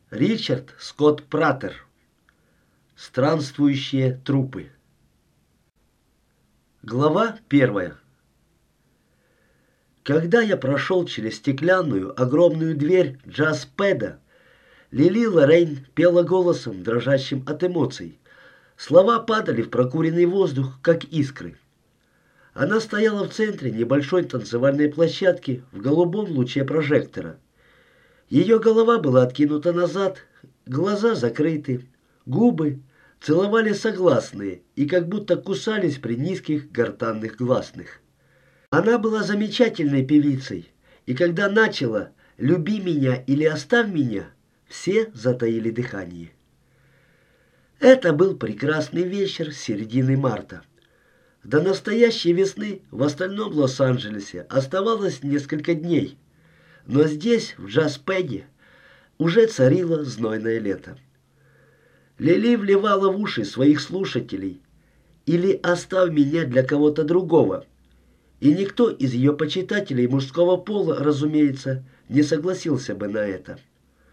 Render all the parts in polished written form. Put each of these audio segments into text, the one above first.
Ричард Скотт Пратер. Странствующие трупы. Глава 1. Когда я прошел через стеклянную огромную дверь джаз-пэда, Лили Лоррейн пела голосом, дрожащим от эмоций. Слова падали в прокуренный воздух, как искры. Она стояла в центре небольшой танцевальной площадки в голубом луче прожектора. Ее голова была откинута назад, глаза закрыты, губы целовали согласные и как будто кусались при низких гортанных гласных. Она была замечательной певицей, и когда начала «Люби меня или оставь меня», все затаили дыхание. Это был прекрасный вечер середины марта. До настоящей весны в остальном Лос-Анджелесе оставалось несколько дней, но здесь, в джаз-пэде, уже царило знойное лето. Лили вливала в уши своих слушателей или «оставь меня для кого-то другого», и никто из ее почитателей мужского пола, разумеется, не согласился бы на это.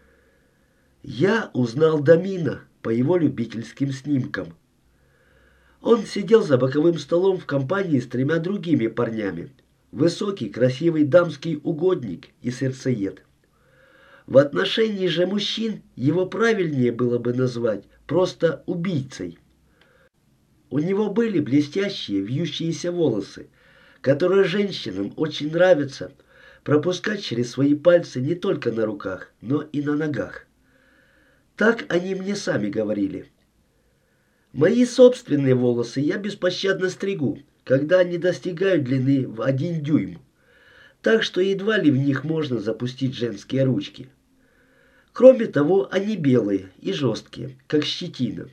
Я узнал Домино по его любительским снимкам. Он сидел за боковым столом в компании с 3 другими парнями. Высокий, красивый дамский угодник и сердцеед. В отношении же мужчин его правильнее было бы назвать просто убийцей. У него были блестящие вьющиеся волосы, которые женщинам очень нравится пропускать через свои пальцы не только на руках, но и на ногах. Так они мне сами говорили. Мои собственные волосы я беспощадно стригу, когда они достигают длины в 1 дюйм, так что едва ли в них можно запустить женские ручки. Кроме того, они белые и жесткие, как щетина.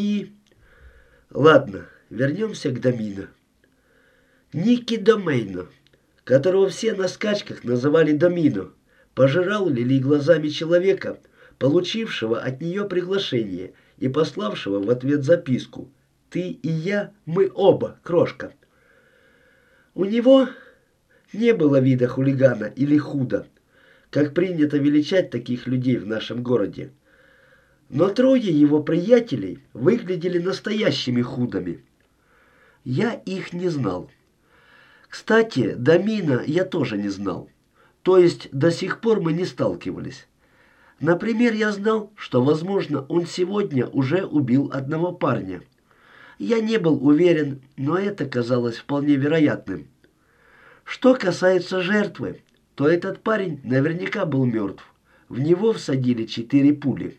Ладно, вернемся к Домино. Ники Домейно, которого все на скачках называли Домино, пожирал Лили глазами человека, получившего от нее приглашение и пославшего в ответ записку: «Ты и я, мы оба, крошка». У него не было вида хулигана или худа, как принято величать таких людей в нашем городе. Но 3 его приятелей выглядели настоящими худами. Я их не знал. Кстати, Домино я тоже не знал. То есть до сих пор мы не сталкивались. Например, я знал, что, возможно, он сегодня уже убил одного парня. Я не был уверен, но это казалось вполне вероятным. Что касается жертвы, то этот парень наверняка был мертв. В него всадили 4 пули.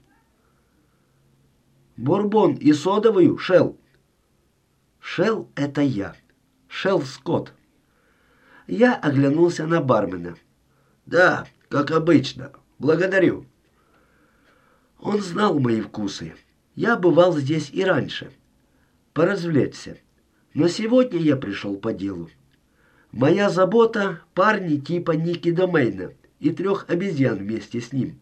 «Бурбон и содовую, Шелл?» «Шелл — это я. Шелл Скотт». Я оглянулся на бармена. «Да, как обычно. Благодарю». Он знал мои вкусы. Я бывал здесь и раньше. Поразвлечься. Но сегодня я пришел по делу. Моя забота — парни типа Ники Домейно и 3 обезьян вместе с ним.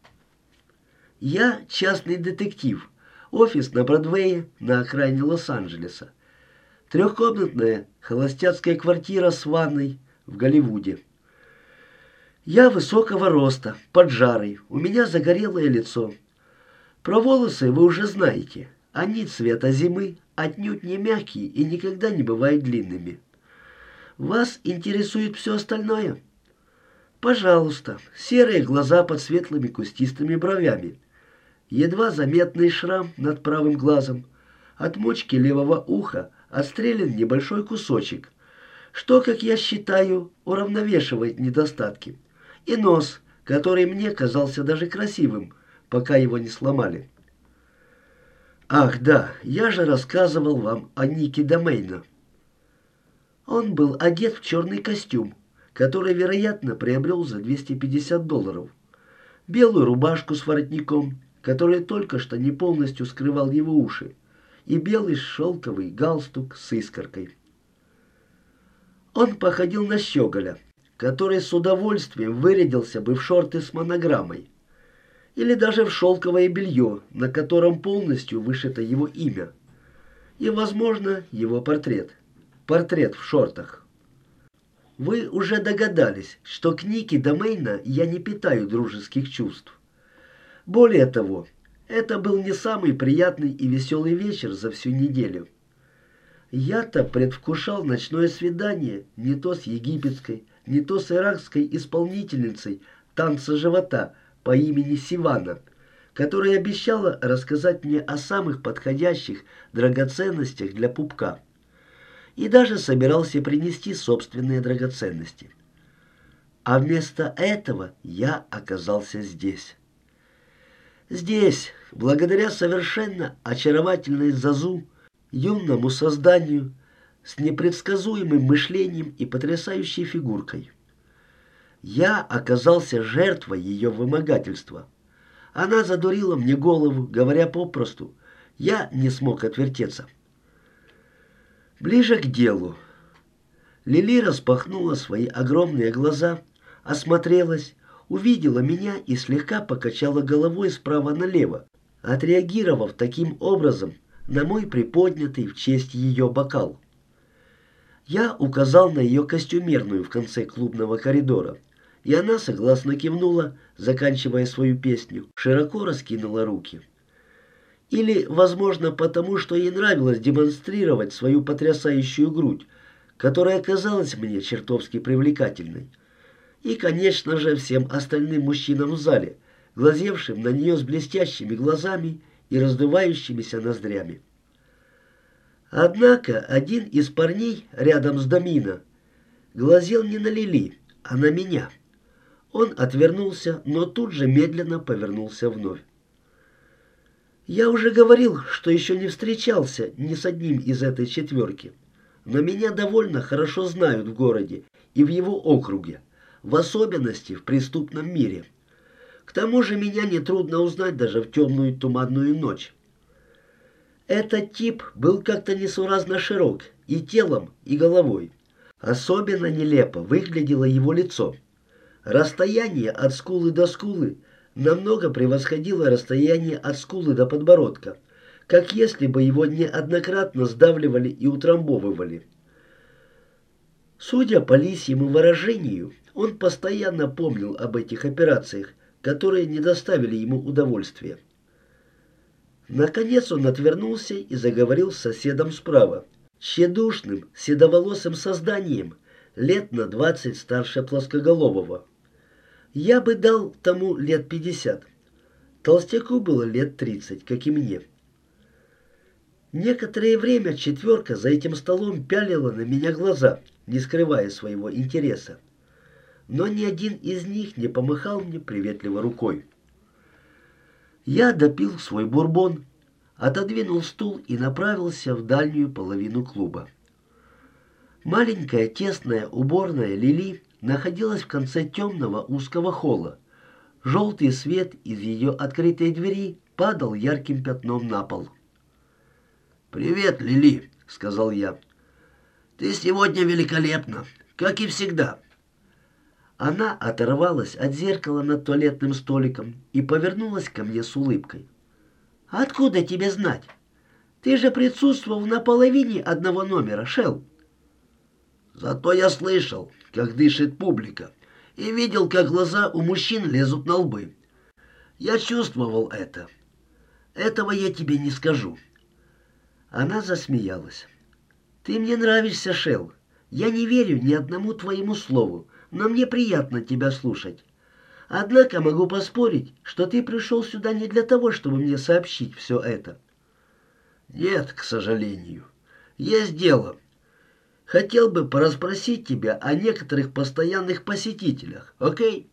Я частный детектив. Офис на Бродвее на окраине Лос-Анджелеса. 3-комнатная холостяцкая квартира с ванной в Голливуде. Я высокого роста, поджарый, у меня загорелое лицо. Про волосы вы уже знаете. Они цвета зимы, отнюдь не мягкие и никогда не бывают длинными. Вас интересует все остальное? Пожалуйста, серые глаза под светлыми кустистыми бровями. Едва заметный шрам над правым глазом. От мочки левого уха отстрелен небольшой кусочек, что, как я считаю, уравновешивает недостатки. И нос, который мне казался даже красивым, пока его не сломали. Ах да, я же рассказывал вам о Нике Домейно. Он был одет в черный костюм, который, вероятно, приобрел за $250. Белую рубашку с воротником, который только что не полностью скрывал его уши, и белый шелковый галстук с искоркой. Он походил на щеголя, который с удовольствием вырядился бы в шорты с монограммой, или даже в шелковое белье, на котором полностью вышито его имя, и, возможно, его портрет. Портрет в шортах. Вы уже догадались, что к Нике Домейно я не питаю дружеских чувств. Более того, это был не самый приятный и веселый вечер за всю неделю. Я-то предвкушал ночное свидание не то с египетской, не то с иракской исполнительницей танца живота по имени Сивана, которая обещала рассказать мне о самых подходящих драгоценностях для пупка. И даже собирался принести собственные драгоценности. А вместо этого я оказался здесь. Здесь, благодаря совершенно очаровательной Зазу, юному созданию, с непредсказуемым мышлением и потрясающей фигуркой. Я оказался жертвой ее вымогательства. Она задурила мне голову, говоря попросту. Я не смог отвертеться. Ближе к делу. Лили распахнула свои огромные глаза, осмотрелась, увидела меня и слегка покачала головой справа налево, отреагировав таким образом на мой приподнятый в честь ее бокал. Я указал на ее костюмерную в конце клубного коридора, и она согласно кивнула, заканчивая свою песню, широко раскинула руки. Или, возможно, потому что ей нравилось демонстрировать свою потрясающую грудь, которая казалась мне чертовски привлекательной. И, конечно же, всем остальным мужчинам в зале, глазевшим на нее с блестящими глазами и раздувающимися ноздрями. Однако один из парней рядом с Домино глазел не на Лили, а на меня. Он отвернулся, но тут же медленно повернулся вновь. Я уже говорил, что еще не встречался ни с одним из этой четверки, но меня довольно хорошо знают в городе и в его округе, в особенности в преступном мире. К тому же меня нетрудно узнать даже в темную туманную ночь. Этот тип был как-то несуразно широк и телом, и головой. Особенно нелепо выглядело его лицо. Расстояние от скулы до скулы намного превосходило расстояние от скулы до подбородка, как если бы его неоднократно сдавливали и утрамбовывали. Судя по лисьему выражению, он постоянно помнил об этих операциях, которые не доставили ему удовольствия. Наконец он отвернулся и заговорил с соседом справа, тщедушным, седоволосым созданием, лет на 20 старше плоскоголового. Я бы дал тому лет 50. Толстяку было лет 30, как и мне. Некоторое время четверка за этим столом пялила на меня глаза, не скрывая своего интереса. Но ни один из них не помахал мне приветливо рукой. Я допил свой бурбон, отодвинул стул и направился в дальнюю половину клуба. Маленькая тесная уборная Лили находилась в конце темного узкого холла. Желтый свет из ее открытой двери падал ярким пятном на пол. «Привет, Лили», — сказал я. «Ты сегодня великолепна, как и всегда». Она оторвалась от зеркала над туалетным столиком и повернулась ко мне с улыбкой. «Откуда тебе знать? Ты же присутствовал на половине одного номера, Шелл». «Зато я слышал, как дышит публика, и видел, как глаза у мужчин лезут на лбы. Я чувствовал это. Этого я тебе не скажу». Она засмеялась. «Ты мне нравишься, Шелл. Я не верю ни одному твоему слову, но мне приятно тебя слушать. Однако могу поспорить, что ты пришел сюда не для того, чтобы мне сообщить все это». «Нет, к сожалению. Есть дело. Хотел бы порасспросить тебя о некоторых постоянных посетителях, окей?»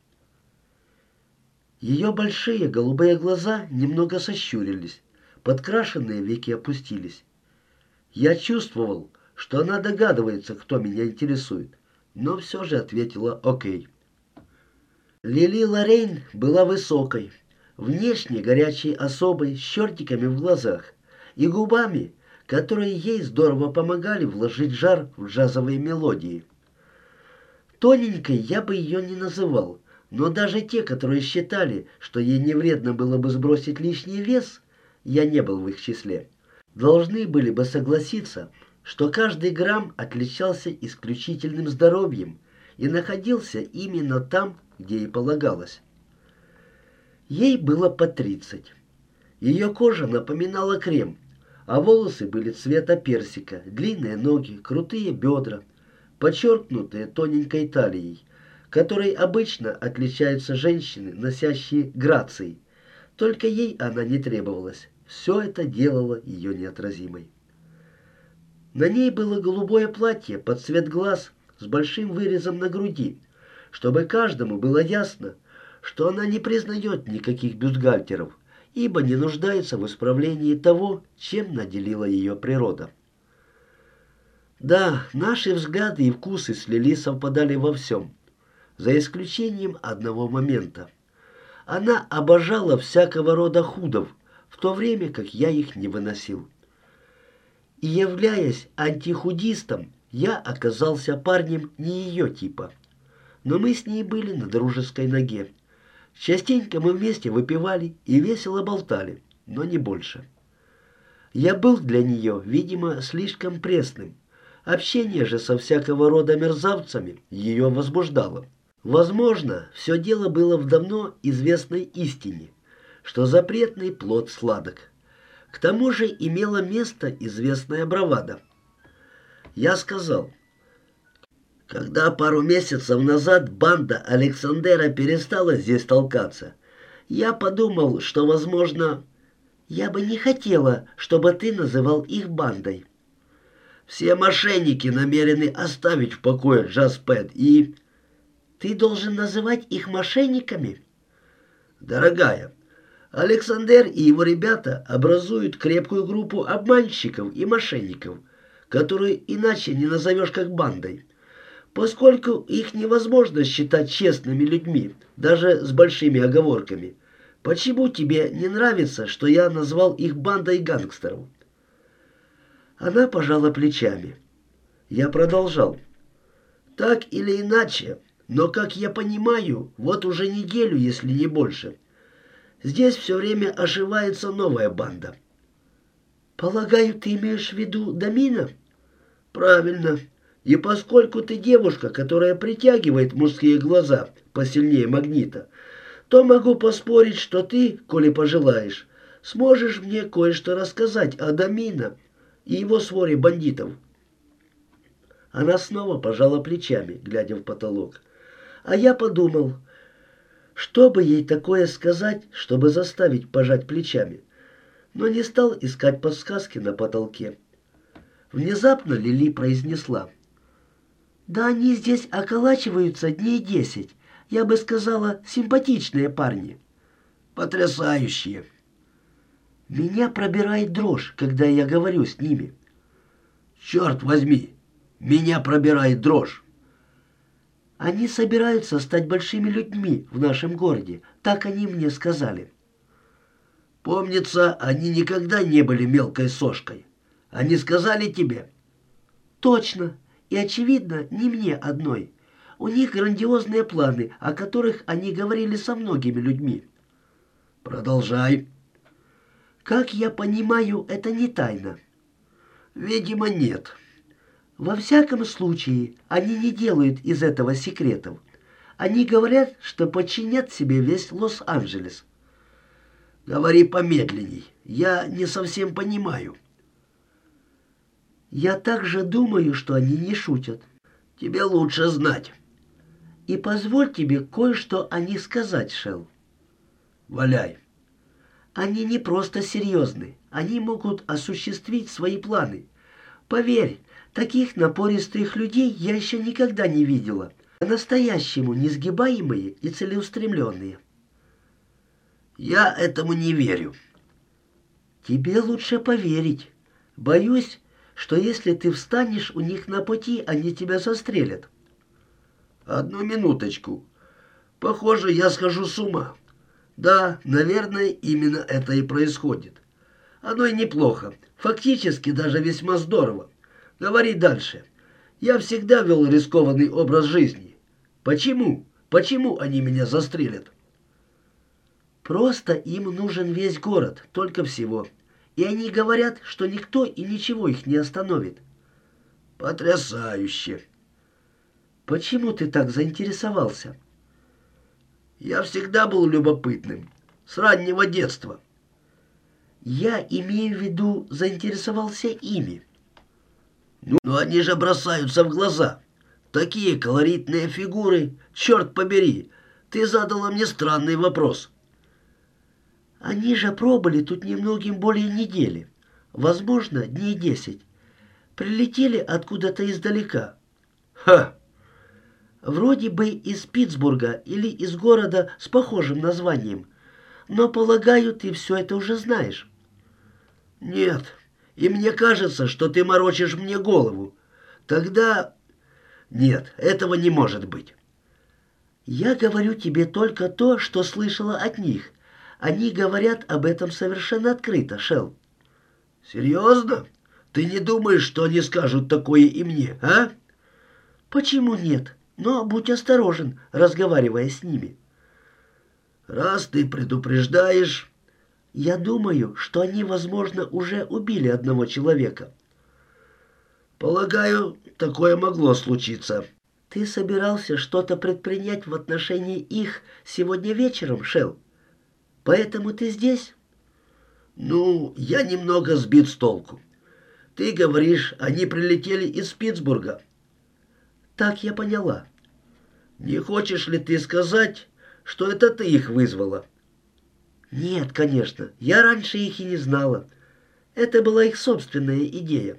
Ее большие голубые глаза немного сощурились, подкрашенные веки опустились. Я чувствовал, что она догадывается, кто меня интересует, но все же ответила «окей». Лили Лоррейн была высокой, внешне горячей особой с чертиками в глазах и губами, которые ей здорово помогали вложить жар в джазовые мелодии. Тоненькой я бы ее не называл, но даже те, которые считали, что ей не вредно было бы сбросить лишний вес, я не был в их числе, должны были бы согласиться, что каждый грамм отличался исключительным здоровьем и находился именно там, где и полагалось. Ей было по 30. Ее кожа напоминала крем, а волосы были цвета персика, длинные ноги, крутые бедра, подчеркнутые тоненькой талией, которой обычно отличаются женщины, носящие грацией. Только ей она не требовалась. Все это делало ее неотразимой. На ней было голубое платье под цвет глаз с большим вырезом на груди, чтобы каждому было ясно, что она не признает никаких бюстгальтеров, ибо не нуждается в исправлении того, чем наделила ее природа. Да, наши взгляды и вкусы с Лили совпадали во всем, за исключением одного момента. Она обожала всякого рода худов, в то время как я их не выносил. И являясь антихудистом, я оказался парнем не ее типа. Но мы с ней были на дружеской ноге. Частенько мы вместе выпивали и весело болтали, но не больше. Я был для нее, видимо, слишком пресным. Общение же со всякого рода мерзавцами ее возбуждало. Возможно, все дело было в давно известной истине, что запретный плод сладок. К тому же имела место известная бравада. Я сказал: когда пару месяцев назад банда Александера перестала здесь толкаться, я подумал, что, возможно, я бы не хотела, чтобы ты называл их бандой. Все мошенники намерены оставить в покое Джаз-Пэд и... Ты должен называть их мошенниками? Дорогая, Александер и его ребята образуют крепкую группу обманщиков и мошенников, которую иначе не назовешь как бандой, поскольку их невозможно считать честными людьми, даже с большими оговорками. Почему тебе не нравится, что я назвал их бандой гангстеров? Она пожала плечами. Я продолжал. Так или иначе, но, как я понимаю, вот уже неделю, если не больше, здесь все время оживается новая банда. Полагаю, ты имеешь в виду Домина? Правильно. И поскольку ты девушка, которая притягивает мужские глаза посильнее магнита, то могу поспорить, что ты, коли пожелаешь, сможешь мне кое-что рассказать о Домино и его своре бандитов. Она снова пожала плечами, глядя в потолок. А я подумал, что бы ей такое сказать, чтобы заставить пожать плечами, но не стал искать подсказки на потолке. Внезапно Лили произнесла: «Да они здесь околачиваются дней 10. Я бы сказала, симпатичные парни». «Потрясающие!» «Меня пробирает дрожь, когда я говорю с ними». «Черт возьми! Меня пробирает дрожь!» «Они собираются стать большими людьми в нашем городе, так они мне сказали». «Помнится, они никогда не были мелкой сошкой. Они сказали тебе?» «Точно. И, очевидно, не мне одной. У них грандиозные планы, о которых они говорили со многими людьми». «Продолжай». «Как я понимаю, это не тайна». «Видимо, нет». «Во всяком случае, они не делают из этого секретов. Они говорят, что подчинят себе весь Лос-Анджелес». «Говори помедленней. Я не совсем понимаю». «Я также думаю, что они не шутят». «Тебе лучше знать». «И позволь тебе кое-что о них сказать, Шелл». «Валяй». «Они не просто серьезны. Они могут осуществить свои планы. Поверь, таких напористых людей я еще никогда не видела. По-настоящему несгибаемые и целеустремленные». «Я этому не верю». «Тебе лучше поверить. Боюсь, что если ты встанешь у них на пути, они тебя застрелят». «Одну минуточку. Похоже, я схожу с ума. Да, наверное, именно это и происходит. Оно и неплохо. Фактически даже весьма здорово. Говори дальше. Я всегда вел рискованный образ жизни. Почему? Почему они меня застрелят?» «Просто им нужен весь город, только всего. И они говорят, что никто и ничего их не остановит». «Потрясающе!» «Почему ты так заинтересовался?» «Я всегда был любопытным. С раннего детства. Я имею в виду, заинтересовался ими. Ну они же бросаются в глаза. Такие колоритные фигуры, черт побери. Ты задала мне странный вопрос. Они же пробыли тут немногим более недели. Возможно, дней 10. Прилетели откуда-то издалека. Ха! Вроде бы из Питтсбурга или из города с похожим названием. Но, полагаю, ты все это уже знаешь. Нет, и мне кажется, что ты морочишь мне голову. Тогда... Нет, этого не может быть. Я говорю тебе только то, что слышала от них. Они говорят об этом совершенно открыто, Шелл. Серьезно? Ты не думаешь, что они скажут такое и мне, а? Почему нет? Но будь осторожен, разговаривая с ними. Раз ты предупреждаешь... Я думаю, что они, возможно, уже убили одного человека. Полагаю, такое могло случиться. Ты собирался что-то предпринять в отношении их сегодня вечером, Шелл? Поэтому ты здесь? Ну, я немного сбит с толку. Ты говоришь, они прилетели из Питтсбурга. Так я поняла. Не хочешь ли ты сказать, что это ты их вызвала? Нет, конечно, я раньше их и не знала. Это была их собственная идея.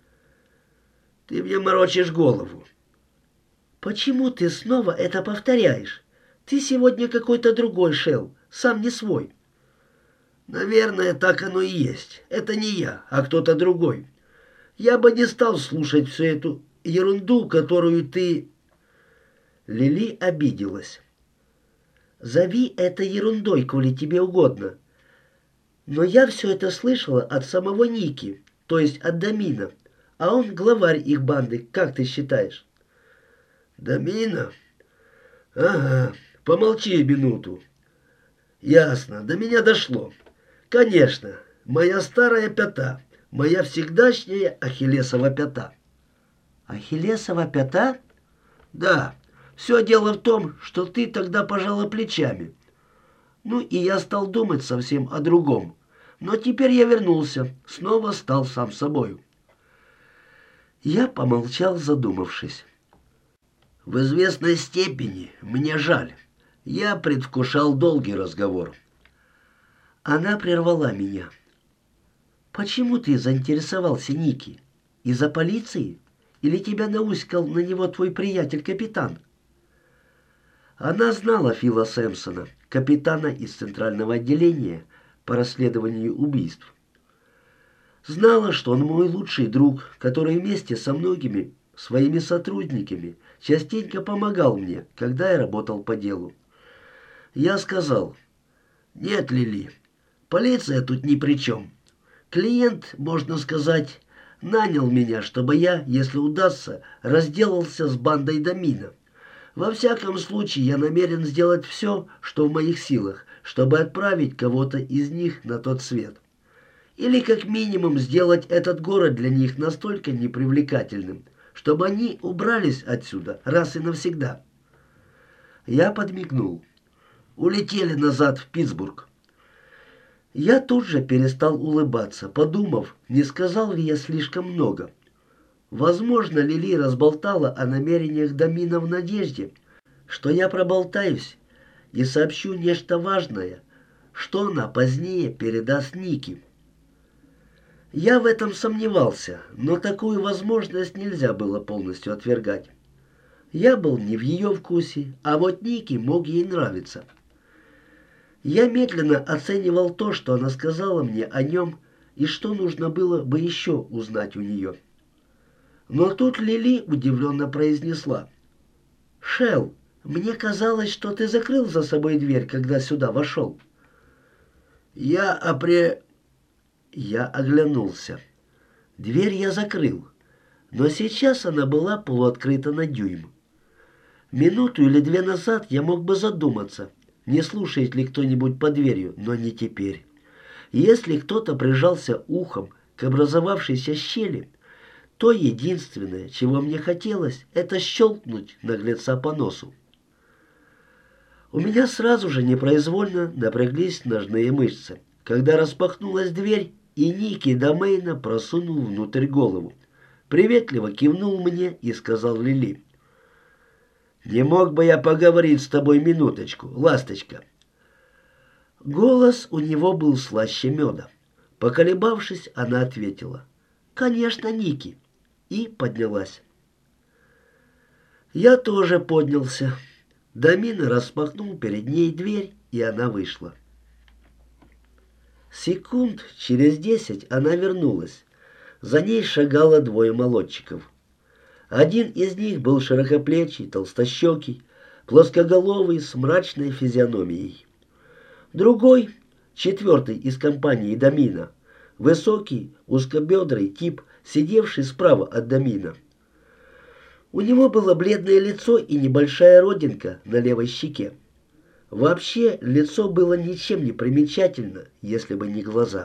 Ты мне морочишь голову. Почему ты снова это повторяешь? Ты сегодня какой-то другой, Шелл, сам не свой. Наверное, так оно и есть. Это не я, а кто-то другой. Я бы не стал слушать всю эту ерунду, которую ты... Лили обиделась. Зови это ерундой, коли тебе угодно. Но я все это слышала от самого Ники, то есть от Дамина. А он главарь их банды, как ты считаешь? Дамина? Ага, помолчи минуту. Ясно, до меня дошло. Конечно, моя старая пята, моя всегдашняя ахиллесова пята. Ахиллесова пята? Да, все дело в том, что ты тогда пожала плечами. Ну и я стал думать совсем о другом. Но теперь я вернулся, снова стал сам собою. Я помолчал, задумавшись. В известной степени мне жаль. Я предвкушал долгий разговор. Она прервала меня. «Почему ты заинтересовался Ники? Из-за полиции? Или тебя науськал на него твой приятель-капитан?» Она знала Фила Сэмпсона, капитана из Центрального отделения по расследованию убийств. Знала, что он мой лучший друг, который вместе со многими своими сотрудниками частенько помогал мне, когда я работал по делу. Я сказал: «Нет, Лили, полиция тут ни при чем. Клиент, можно сказать, нанял меня, чтобы я, если удастся, разделался с бандой Дамина. Во всяком случае, я намерен сделать все, что в моих силах, чтобы отправить кого-то из них на тот свет. Или как минимум сделать этот город для них настолько непривлекательным, чтобы они убрались отсюда раз и навсегда». Я подмигнул. Улетели назад в Питтсбург. Я тут же перестал улыбаться, подумав, не сказал ли я слишком много. Возможно, Лили разболтала о намерениях Дамина в надежде, что я проболтаюсь и сообщу нечто важное, что она позднее передаст Нике. Я в этом сомневался, но такую возможность нельзя было полностью отвергать. Я был не в ее вкусе, а вот Нике мог ей нравиться. Я медленно оценивал то, что она сказала мне о нем, и что нужно было бы еще узнать у нее. Но тут Лили удивленно произнесла: «Шелл, мне казалось, что ты закрыл за собой дверь, когда сюда вошел». Я оглянулся. Дверь я закрыл, но сейчас она была полуоткрыта на дюйм. Минуту или две назад я мог бы задуматься, не слушает ли кто-нибудь под дверью, но не теперь. Если кто-то прижался ухом к образовавшейся щели, то единственное, чего мне хотелось, это щелкнуть наглеца по носу. У меня сразу же непроизвольно напряглись ножные мышцы, когда распахнулась дверь, и Ники Домейна просунул внутрь голову. Приветливо кивнул мне и сказал Лили: «Не мог бы я поговорить с тобой минуточку, ласточка?» Голос у него был слаще меда. Поколебавшись, она ответила: «Конечно, Ники», и поднялась. Я тоже поднялся. Домина распахнул перед ней дверь, и она вышла. Секунд через 10 она вернулась. За ней шагало двое молодчиков. Один из них был широкоплечий, толстощекий, плоскоголовый, с мрачной физиономией. Другой, четвертый из компании Домина, высокий, узкобедрый тип, сидевший справа от Домина. У него было бледное лицо и небольшая родинка на левой щеке. Вообще, лицо было ничем не примечательно, если бы не глаза.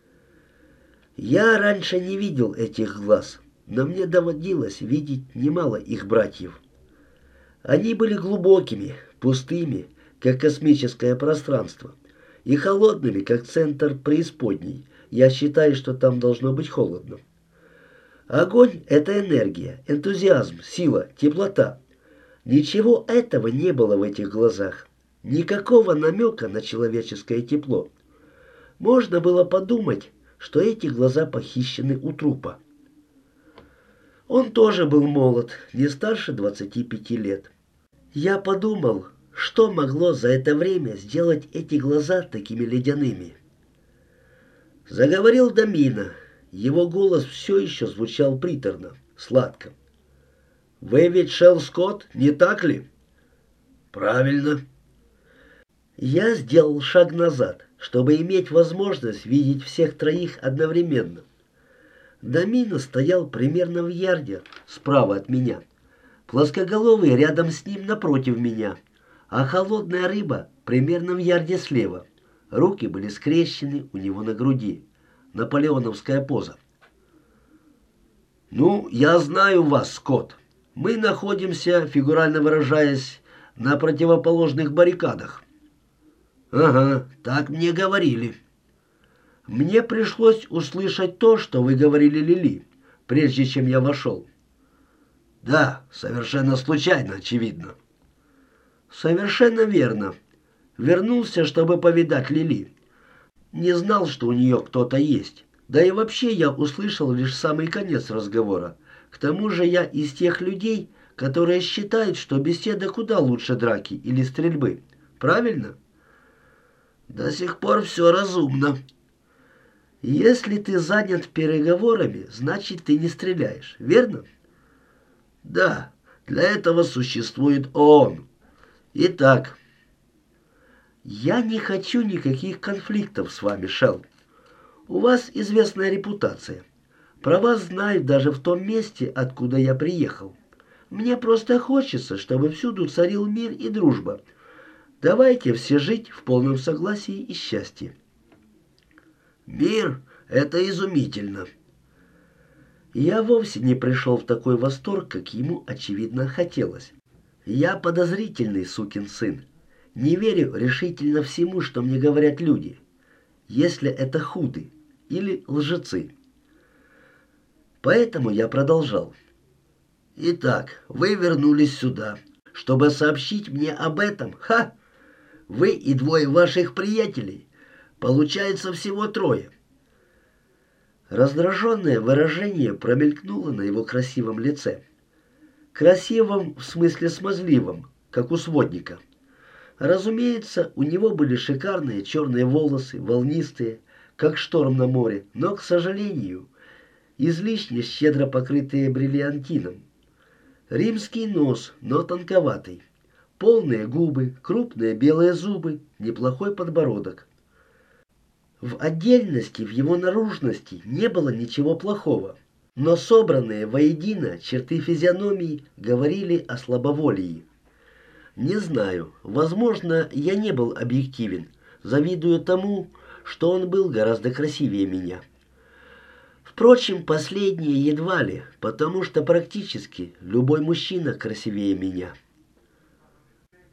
Я раньше не видел этих глаз, но мне доводилось видеть немало их братьев. Они были глубокими, пустыми, как космическое пространство, и холодными, как центр преисподней. Я считаю, что там должно быть холодно. Огонь — это энергия, энтузиазм, сила, теплота. Ничего этого не было в этих глазах. Никакого намека на человеческое тепло. Можно было подумать, что эти глаза похищены у трупа. Он тоже был молод, не старше 25 лет. Я подумал, что могло за это время сделать эти глаза такими ледяными. Заговорил Домина. Его голос все еще звучал приторно, сладко. «Вы ведь Шелл Скотт, не так ли?» «Правильно». Я сделал шаг назад, чтобы иметь возможность видеть всех троих одновременно. Домина стоял примерно в ярде справа от меня, плоскоголовый рядом с ним напротив меня, а холодная рыба примерно в ярде слева. Руки были скрещены у него на груди. Наполеоновская поза. «Ну, я знаю вас, Скотт. Мы находимся, фигурально выражаясь, на противоположных баррикадах». «Ага, так мне говорили». «Мне пришлось услышать то, что вы говорили Лили, прежде чем я вошел». «Да, совершенно случайно, очевидно». «Совершенно верно. Вернулся, чтобы повидать Лили. Не знал, что у нее кто-то есть. Да и вообще я услышал лишь самый конец разговора. К тому же я из тех людей, которые считают, что беседа куда лучше драки или стрельбы. Правильно?» «До сих пор все разумно». «Если ты занят переговорами, значит, ты не стреляешь, верно?» «Да, для этого существует ООН. Итак...» «Я не хочу никаких конфликтов с вами, Шелл. У вас известная репутация. Про вас знают даже в том месте, откуда я приехал. Мне просто хочется, чтобы всюду царил мир и дружба. Давайте все жить в полном согласии и счастье». «Мир — это изумительно». Я вовсе не пришел в такой восторг, как ему, очевидно, хотелось. Я подозрительный сукин сын. Не верю решительно всему, что мне говорят люди, если это худы или лжецы. Поэтому я продолжал. «Итак, вы вернулись сюда, чтобы сообщить мне об этом. Ха! Вы и двое ваших приятелей. Получается, всего трое». Раздраженное выражение промелькнуло на его красивом лице. Красивом в смысле смазливом, как у сводника. Разумеется, у него были шикарные черные волосы, волнистые, как шторм на море, но, к сожалению, излишне щедро покрытые бриллиантином. Римский нос, но тонковатый. Полные губы, крупные белые зубы, неплохой подбородок. В отдельности, в его наружности не было ничего плохого, но собранные воедино черты физиономии говорили о слабоволии. Не знаю, возможно, я не был объективен, завидуя тому, что он был гораздо красивее меня. Впрочем, последнее едва ли, потому что практически любой мужчина красивее меня.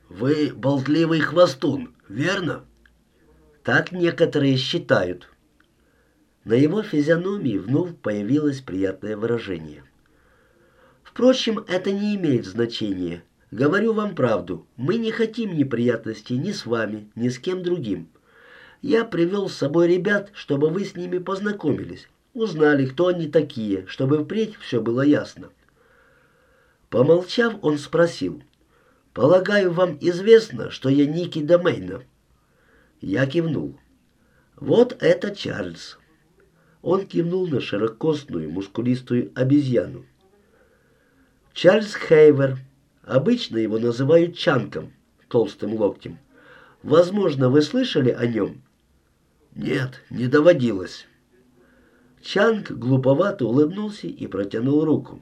Вы болтливый хвостун, верно? Так некоторые считают. На его физиономии вновь появилось приятное выражение. Впрочем, это не имеет значения. Говорю вам правду, мы не хотим неприятностей ни с вами, ни с кем другим. Я привел с собой ребят, чтобы вы с ними познакомились, узнали, кто они такие, чтобы впредь все было ясно. Помолчав, он спросил: «Полагаю, вам известно, что я Ники Домейна?» Я кивнул. «Вот это Чарльз». Он кивнул на ширококостную, мускулистую обезьяну. «Чарльз Хейвер. Обычно его называют Чанком, толстым локтем. Возможно, вы слышали о нем?» «Нет, не доводилось». Чанк глуповато улыбнулся и протянул руку.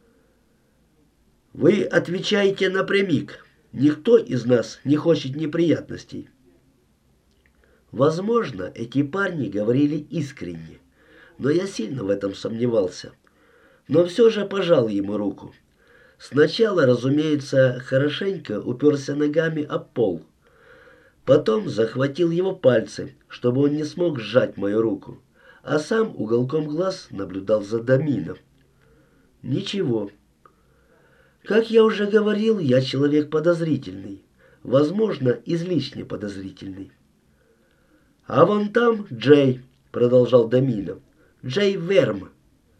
«Вы отвечаете напрямик. Никто из нас не хочет неприятностей». Возможно, эти парни говорили искренне, но я сильно в этом сомневался. Но все же пожал ему руку. Сначала, разумеется, хорошенько уперся ногами об пол. Потом захватил его пальцы, чтобы он не смог сжать мою руку, а сам уголком глаз наблюдал за Домино. Ничего. Как я уже говорил, я человек подозрительный, возможно, излишне подозрительный. «А вон там Джей», — продолжал Домино, — «Джей Верм».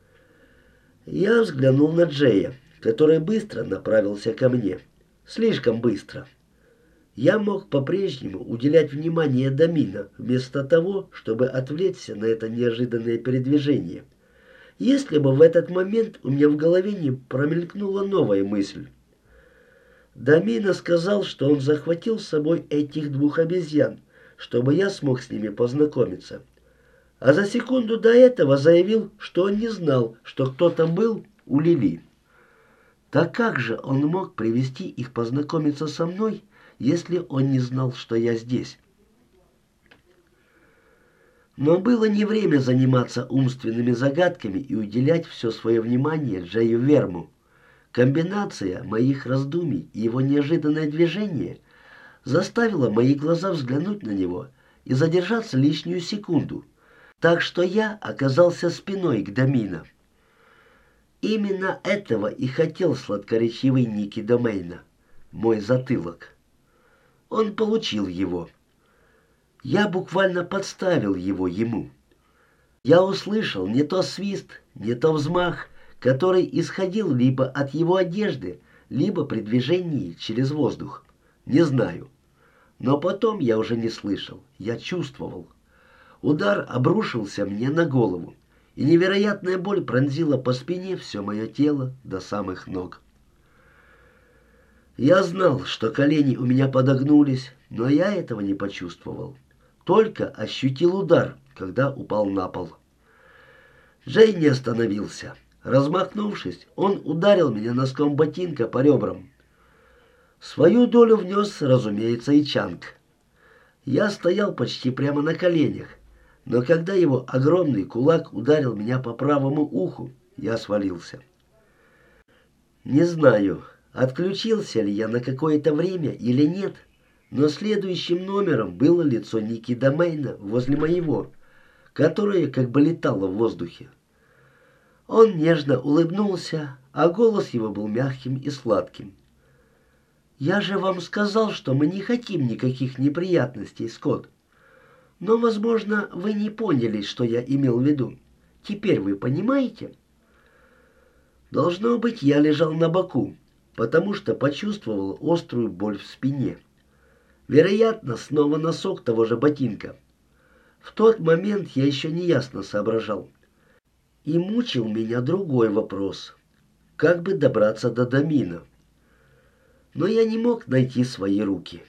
Я взглянул на Джея, который быстро направился ко мне. Слишком быстро. Я мог по-прежнему уделять внимание Домино, вместо того, чтобы отвлечься на это неожиданное передвижение. Если бы в этот момент у меня в голове не промелькнула новая мысль. Домино сказал, что он захватил с собой этих двух обезьян, чтобы я смог с ними познакомиться. А за секунду до этого заявил, что он не знал, что кто-то был у Лили. Так как же он мог привести их познакомиться со мной, если он не знал, что я здесь? Но было не время заниматься умственными загадками и уделять все свое внимание Джею Верму. Комбинация моих раздумий и его неожиданное движение заставила мои глаза взглянуть на него и задержаться лишнюю секунду, так что я оказался спиной к Домино. Именно этого и хотел сладкоречивый Ники Домейна, мой затылок. Он получил его. Я буквально подставил его ему. Я услышал не то свист, не то взмах, который исходил либо от его одежды, либо при движении через воздух. Не знаю. Но потом я уже не слышал, я чувствовал. Удар обрушился мне на голову, и невероятная боль пронзила по спине все мое тело до самых ног. Я знал, что колени у меня подогнулись, но я этого не почувствовал. Только ощутил удар, когда упал на пол. Джей не остановился. Размахнувшись, он ударил меня носком ботинка по ребрам. Свою долю внес, разумеется, и Чанг. Я стоял почти прямо на коленях, но когда его огромный кулак ударил меня по правому уху, я свалился. Не знаю, отключился ли я на какое-то время или нет, но следующим номером было лицо Ники Домейна возле моего, которое как бы летало в воздухе. Он нежно улыбнулся, а голос его был мягким и сладким. «Я же вам сказал, что мы не хотим никаких неприятностей, Скотт. Но, возможно, вы не поняли, что я имел в виду. Теперь вы понимаете?» Должно быть, я лежал на боку, потому что почувствовал острую боль в спине. Вероятно, снова носок того же ботинка. В тот момент я еще неясно соображал. И мучил меня другой вопрос. Как бы добраться до Домино? Но я не мог найти свои руки.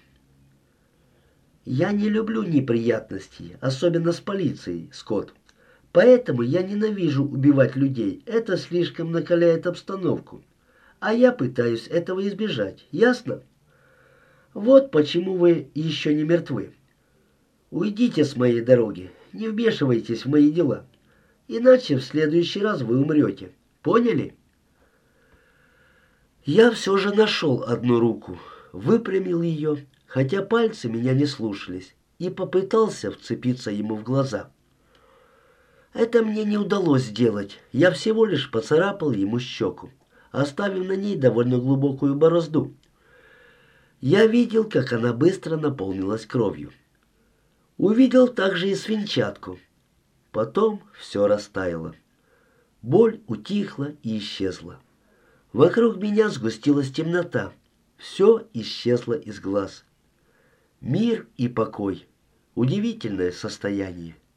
Я не люблю неприятностей, особенно с полицией, Скотт. Поэтому я ненавижу убивать людей. Это слишком накаляет обстановку. А я пытаюсь этого избежать. Ясно? Вот почему вы еще не мертвы. Уйдите с моей дороги. Не вмешивайтесь в мои дела. Иначе в следующий раз вы умрете. Поняли? Я все же нашел одну руку. выпрямил ее, хотя пальцы меня не слушались, и попытался вцепиться ему в глаза. Это мне не удалось сделать, я всего лишь поцарапал ему щеку, оставив на ней довольно глубокую борозду. Я видел, как она быстро наполнилась кровью. Увидел также и свинчатку. Потом все растаяло. Боль утихла и исчезла. Вокруг меня сгустилась темнота. Все исчезло из глаз. Мир и покой. Удивительное состояние.